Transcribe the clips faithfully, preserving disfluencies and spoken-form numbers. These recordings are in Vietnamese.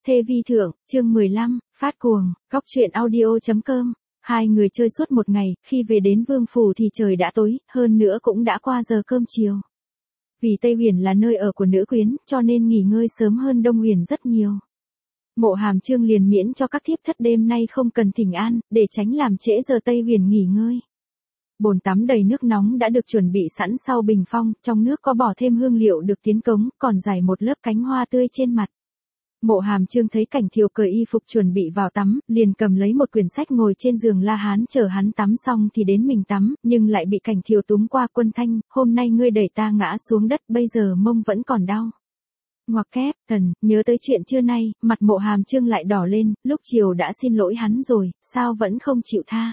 Thê vi thượng, chương mười lăm, phát cuồng, cóc truyện audio.com. Hai người chơi suốt một ngày, khi về đến vương phủ thì trời đã tối, hơn nữa cũng đã qua giờ cơm chiều. Vì Tây Uyển là nơi ở của nữ quyến, cho nên nghỉ ngơi sớm hơn Đông Uyển rất nhiều. Mộ Hàm Chương liền miễn cho các thiếp thất đêm nay không cần thỉnh an, để tránh làm trễ giờ Tây Uyển nghỉ ngơi. Bồn tắm đầy nước nóng đã được chuẩn bị sẵn sau bình phong, trong nước có bỏ thêm hương liệu được tiến cống, còn rải một lớp cánh hoa tươi trên mặt. Mộ Hàm Chương thấy Cảnh Thiều cởi y phục chuẩn bị vào tắm, liền cầm lấy một quyển sách ngồi trên giường La Hán chờ hắn tắm xong thì đến mình tắm, nhưng lại bị Cảnh Thiều túm qua. Quân Thanh, hôm nay ngươi đẩy ta ngã xuống đất, bây giờ mông vẫn còn đau. Ngoặc kép, thần, nhớ tới chuyện trưa nay, mặt Mộ Hàm Chương lại đỏ lên, lúc chiều đã xin lỗi hắn rồi, sao vẫn không chịu tha.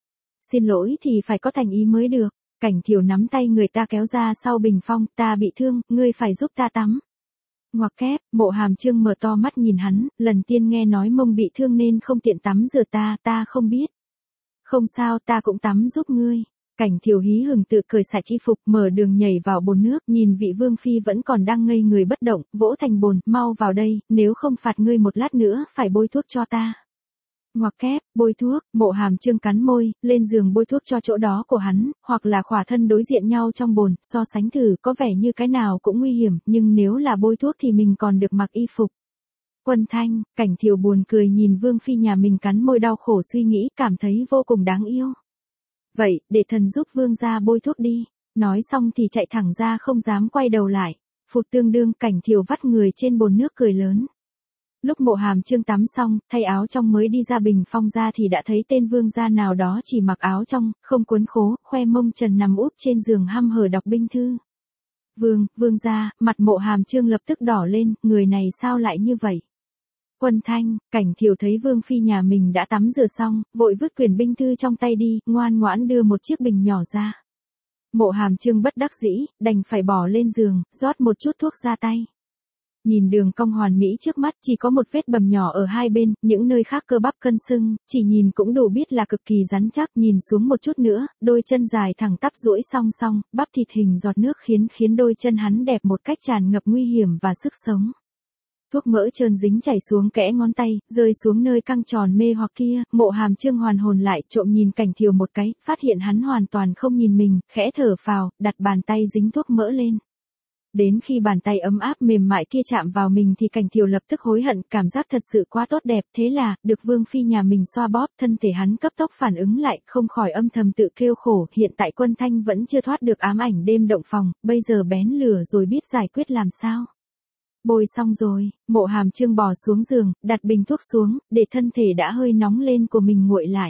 Xin lỗi thì phải có thành ý mới được. Cảnh Thiều nắm tay người ta kéo ra sau bình phong, ta bị thương, ngươi phải giúp ta tắm. Ngoặc kép, Mộ Hàm Chương mở to mắt nhìn hắn, lần tiên nghe nói mông bị thương nên không tiện tắm rửa ta, ta không biết. Không sao, ta cũng tắm giúp ngươi. Cảnh Thiều hí hửng tự cởi sạch y phục, mở đường nhảy vào bồn nước, nhìn vị vương phi vẫn còn đang ngây người bất động, vỗ thành bồn, mau vào đây, nếu không phạt ngươi một lát nữa, phải bôi thuốc cho ta. Ngoặc kép, bôi thuốc, Mộ Hàm Chương cắn môi, lên giường bôi thuốc cho chỗ đó của hắn, hoặc là khỏa thân đối diện nhau trong bồn, so sánh thử, có vẻ như cái nào cũng nguy hiểm, nhưng nếu là bôi thuốc thì mình còn được mặc y phục. Quân Thanh, Cảnh Thiều buồn cười nhìn vương phi nhà mình cắn môi đau khổ suy nghĩ, cảm thấy vô cùng đáng yêu. Vậy, để thần giúp vương gia bôi thuốc đi. Nói xong thì chạy thẳng ra không dám quay đầu lại. Phụt tương đương, Cảnh Thiều vắt người trên bồn nước cười lớn. Lúc Mộ Hàm Chương tắm xong, thay áo trong mới đi ra bình phong ra thì đã thấy tên vương gia nào đó chỉ mặc áo trong, không cuốn khố, khoe mông trần nằm úp trên giường hăm hở đọc binh thư. Vương, vương gia, mặt Mộ Hàm Chương lập tức đỏ lên, người này sao lại như vậy? Quân Thanh, Cảnh Thiều thấy vương phi nhà mình đã tắm rửa xong, vội vứt quyển binh thư trong tay đi, ngoan ngoãn đưa một chiếc bình nhỏ ra. Mộ Hàm Chương bất đắc dĩ, đành phải bỏ lên giường, rót một chút thuốc ra tay. Nhìn đường cong hoàn mỹ trước mắt, chỉ có một vết bầm nhỏ ở hai bên, những nơi khác cơ bắp cân sưng, chỉ nhìn cũng đủ biết là cực kỳ rắn chắc. Nhìn xuống một chút nữa, đôi chân dài thẳng tắp duỗi song song, bắp thịt hình giọt nước khiến khiến đôi chân hắn đẹp một cách tràn ngập nguy hiểm và sức sống. Thuốc mỡ trơn dính chảy xuống kẽ ngón tay, rơi xuống nơi căng tròn mê hoặc kia. Mộ Hàm Chương hoàn hồn lại, trộm nhìn Cảnh Thiều một cái, phát hiện hắn hoàn toàn không nhìn mình, khẽ thở phào, đặt bàn tay dính thuốc mỡ lên. Đến khi bàn tay ấm áp mềm mại kia chạm vào mình thì Cảnh Thiều lập tức hối hận, cảm giác thật sự quá tốt đẹp, thế là, được vương phi nhà mình xoa bóp, thân thể hắn cấp tốc phản ứng lại, không khỏi âm thầm tự kêu khổ, hiện tại Quân Thanh vẫn chưa thoát được ám ảnh đêm động phòng, bây giờ bén lửa rồi biết giải quyết làm sao. Bôi xong rồi, Mộ Hàm Chương bò xuống giường, đặt bình thuốc xuống, để thân thể đã hơi nóng lên của mình nguội lại.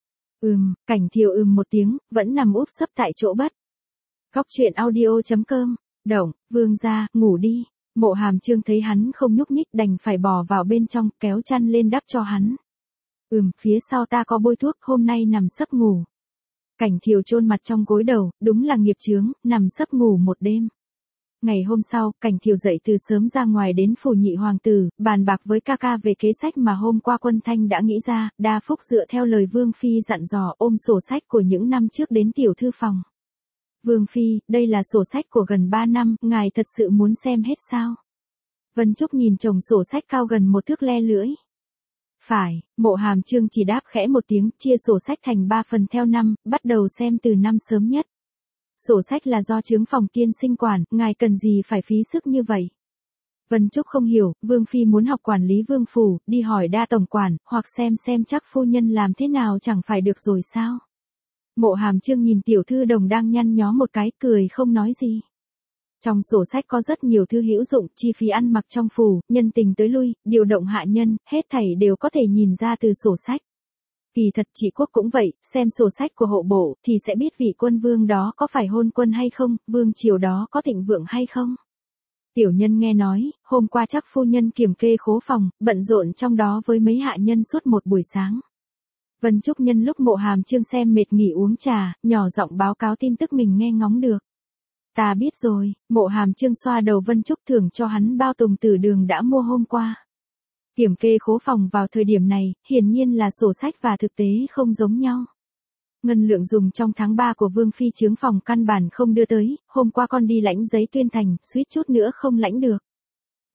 Ừm, Cảnh Thiều ừm một tiếng, vẫn nằm úp sấp tại chỗ bất. Cóc truyện audio.com. Động, vương gia, ngủ đi. Mộ Hàm Chương thấy hắn không nhúc nhích đành phải bò vào bên trong, kéo chăn lên đắp cho hắn. Ừm, phía sau ta có bôi thuốc, hôm nay nằm sấp ngủ. Cảnh Thiều chôn mặt trong gối đầu, đúng là nghiệp chướng, nằm sấp ngủ một đêm. Ngày hôm sau, Cảnh Thiều dậy từ sớm ra ngoài đến phủ nhị hoàng tử, bàn bạc với ca ca về kế sách mà hôm qua Quân Thanh đã nghĩ ra, đa phúc dựa theo lời vương phi dặn dò ôm sổ sách của những năm trước đến tiểu thư phòng. Vương phi, đây là sổ sách của gần ba năm, ngài thật sự muốn xem hết sao? Vân Trúc nhìn chồng sổ sách cao gần một thước le lưỡi. Phải, Mộ Hàm Chương chỉ đáp khẽ một tiếng, chia sổ sách thành ba phần theo năm, bắt đầu xem từ năm sớm nhất. Sổ sách là do chướng phòng tiên sinh quản, ngài cần gì phải phí sức như vậy? Vân Trúc không hiểu, vương phi muốn học quản lý vương phủ, đi hỏi đa tổng quản, hoặc xem xem chắc phu nhân làm thế nào chẳng phải được rồi sao? Mộ Hàm Chương nhìn tiểu thư đồng đang nhăn nhó một cái, cười không nói gì. Trong sổ sách có rất nhiều thư hữu dụng, chi phí ăn mặc trong phủ, nhân tình tới lui, điều động hạ nhân, hết thảy đều có thể nhìn ra từ sổ sách. Kỳ thật trị quốc cũng vậy, xem sổ sách của hộ bộ, thì sẽ biết vị quân vương đó có phải hôn quân hay không, vương triều đó có thịnh vượng hay không. Tiểu nhân nghe nói, hôm qua chắc phu nhân kiểm kê khố phòng, bận rộn trong đó với mấy hạ nhân suốt một buổi sáng. Vân Trúc nhân lúc Mộ Hàm Chương xem mệt nghỉ uống trà, nhỏ giọng báo cáo tin tức mình nghe ngóng được. Ta biết rồi, Mộ Hàm Chương xoa đầu Vân Trúc thưởng cho hắn bao tùng tử đường đã mua hôm qua. Kiểm kê khố phòng vào thời điểm này, hiển nhiên là sổ sách và thực tế không giống nhau. Ngân lượng dùng trong tháng ba của Vương Phi chướng phòng căn bản không đưa tới, hôm qua con đi lãnh giấy tuyên thành, suýt chút nữa không lãnh được.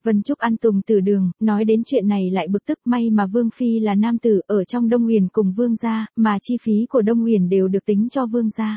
Vân Trúc ăn tùng từ đường, nói đến chuyện này lại bực tức, may mà Vương Phi là nam tử ở trong Đông Huyền cùng Vương gia, mà chi phí của Đông Huyền đều được tính cho Vương gia.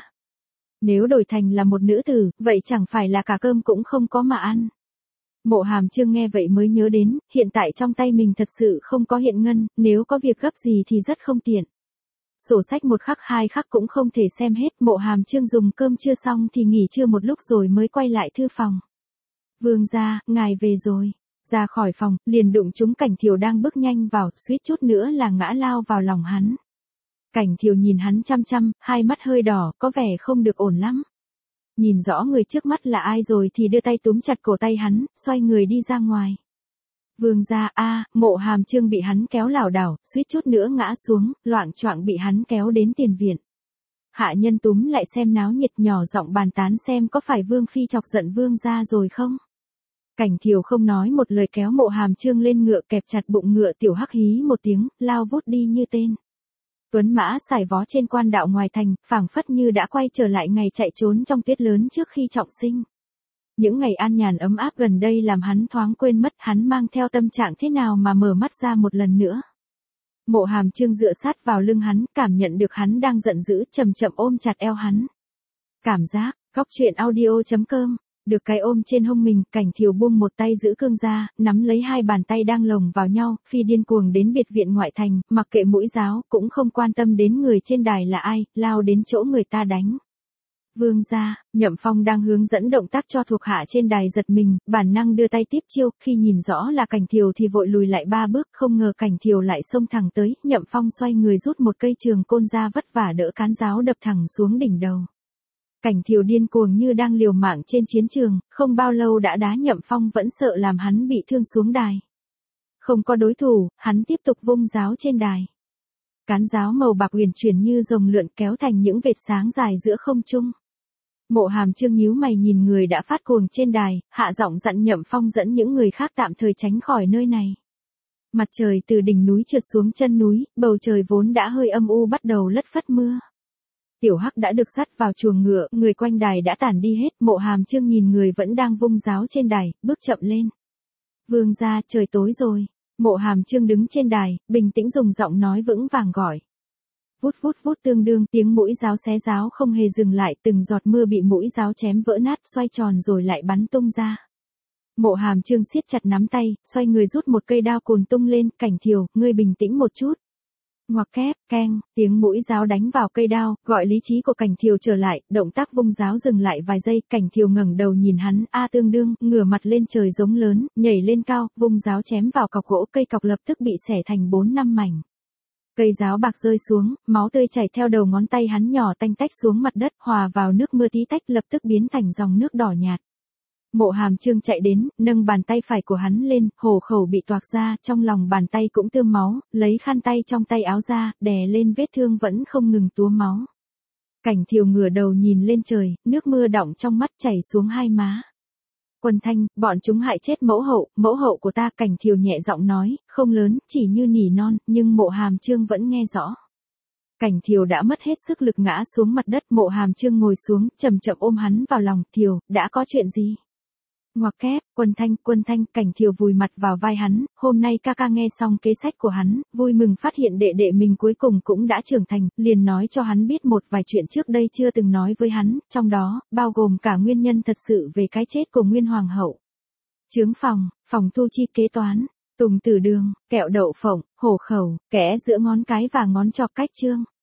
Nếu đổi thành là một nữ tử, vậy chẳng phải là cả cơm cũng không có mà ăn. Mộ Hàm Chương nghe vậy mới nhớ đến, hiện tại trong tay mình thật sự không có hiện ngân, nếu có việc gấp gì thì rất không tiện. Sổ sách một khắc hai khắc cũng không thể xem hết, Mộ Hàm Chương dùng cơm chưa xong thì nghỉ trưa một lúc rồi mới quay lại thư phòng. Vương gia, ngài về rồi. Ra khỏi phòng, liền đụng trúng Cảnh Thiều đang bước nhanh vào, suýt chút nữa là ngã lao vào lòng hắn. Cảnh Thiều nhìn hắn chăm chăm, hai mắt hơi đỏ, có vẻ không được ổn lắm. Nhìn rõ người trước mắt là ai rồi thì đưa tay túm chặt cổ tay hắn, xoay người đi ra ngoài. Vương gia a, Mộ Hàm Chương bị hắn kéo lảo đảo, suýt chút nữa ngã xuống, loạng choạng bị hắn kéo đến tiền viện. Hạ nhân túm lại xem náo nhiệt, nhỏ giọng bàn tán xem có phải Vương Phi chọc giận Vương gia rồi không. Cảnh Thiều không nói một lời kéo Mộ Hàm Chương lên ngựa, kẹp chặt bụng ngựa, tiểu hắc hí một tiếng, lao vút đi như tên. Tuấn mã sải vó trên quan đạo ngoài thành, phảng phất như đã quay trở lại ngày chạy trốn trong tuyết lớn trước khi trọng sinh. Những ngày an nhàn ấm áp gần đây làm hắn thoáng quên mất hắn mang theo tâm trạng thế nào mà mở mắt ra một lần nữa. Mộ Hàm Chương dựa sát vào lưng hắn, cảm nhận được hắn đang giận dữ, chậm chậm ôm chặt eo hắn. Cảm giác, góc truyện audio chấm com. Được cái ôm trên hông mình, Cảnh Thiều buông một tay giữ cương ra, nắm lấy hai bàn tay đang lồng vào nhau, phi điên cuồng đến biệt viện ngoại thành, mặc kệ mũi giáo, cũng không quan tâm đến người trên đài là ai, lao đến chỗ người ta đánh. Vương gia, Nhậm Phong đang hướng dẫn động tác cho thuộc hạ trên đài giật mình, bản năng đưa tay tiếp chiêu, khi nhìn rõ là Cảnh Thiều thì vội lùi lại ba bước, không ngờ Cảnh Thiều lại xông thẳng tới, Nhậm Phong xoay người rút một cây trường côn ra vất vả đỡ cán giáo đập thẳng xuống đỉnh đầu. Cảnh Thiều điên cuồng như đang liều mạng trên chiến trường, không bao lâu đã đá Nhậm Phong, vẫn sợ làm hắn bị thương xuống đài. Không có đối thủ, hắn tiếp tục vung giáo trên đài. Cán giáo màu bạc huyền chuyển như rồng lượn kéo thành những vệt sáng dài giữa không trung. Mộ Hàm Chương nhíu mày nhìn người đã phát cuồng trên đài, hạ giọng dặn Nhậm Phong dẫn những người khác tạm thời tránh khỏi nơi này. Mặt trời từ đỉnh núi trượt xuống chân núi, bầu trời vốn đã hơi âm u bắt đầu lất phất mưa. Tiểu Hắc đã được dắt vào chuồng ngựa, người quanh đài đã tản đi hết, Mộ Hàm Chương nhìn người vẫn đang vung giáo trên đài, bước chậm lên. Vương gia, trời tối rồi. Mộ Hàm Chương đứng trên đài, bình tĩnh dùng giọng nói vững vàng gọi. Vút vút vút, tương đương tiếng mũi giáo xé giáo không hề dừng lại, từng giọt mưa bị mũi giáo chém vỡ nát, xoay tròn rồi lại bắn tung ra. Mộ Hàm Chương siết chặt nắm tay, xoay người rút một cây đao cồn tung lên, Cảnh Thiều, ngươi bình tĩnh một chút. Ngoặc kép, keng, tiếng mũi giáo đánh vào cây đao, gọi lý trí của Cảnh Thiều trở lại, động tác vung giáo dừng lại vài giây, Cảnh Thiều ngẩng đầu nhìn hắn, a tương đương, ngửa mặt lên trời giống lớn, nhảy lên cao, vung giáo chém vào cọc gỗ, cây cọc lập tức bị xẻ thành bốn năm mảnh. Cây giáo bạc rơi xuống, máu tươi chảy theo đầu ngón tay hắn nhỏ tanh tách xuống mặt đất, hòa vào nước mưa tí tách, lập tức biến thành dòng nước đỏ nhạt. Mộ Hàm Chương chạy đến, nâng bàn tay phải của hắn lên, hổ khẩu bị toạc ra, trong lòng bàn tay cũng tươm máu, lấy khăn tay trong tay áo ra, đè lên vết thương vẫn không ngừng túa máu. Cảnh Thiều ngửa đầu nhìn lên trời, nước mưa đọng trong mắt chảy xuống hai má. Quân Thanh, bọn chúng hại chết mẫu hậu, mẫu hậu của ta, Cảnh Thiều nhẹ giọng nói, không lớn, chỉ như nỉ non, nhưng Mộ Hàm Chương vẫn nghe rõ. Cảnh Thiều đã mất hết sức lực ngã xuống mặt đất, Mộ Hàm Chương ngồi xuống, chậm chậm ôm hắn vào lòng, Thiều, đã có chuyện gì? Ngoặc kép, Quân Thanh, Quân Thanh, Cảnh Thiều vùi mặt vào vai hắn, hôm nay ca ca nghe xong kế sách của hắn, vui mừng phát hiện đệ đệ mình cuối cùng cũng đã trưởng thành, liền nói cho hắn biết một vài chuyện trước đây chưa từng nói với hắn, trong đó, bao gồm cả nguyên nhân thật sự về cái chết của Nguyên Hoàng hậu. Chướng phòng, phòng thu chi kế toán, tùng tử đường, kẹo đậu phộng, hổ khẩu, kẽ giữa ngón cái và ngón trỏ cách chương.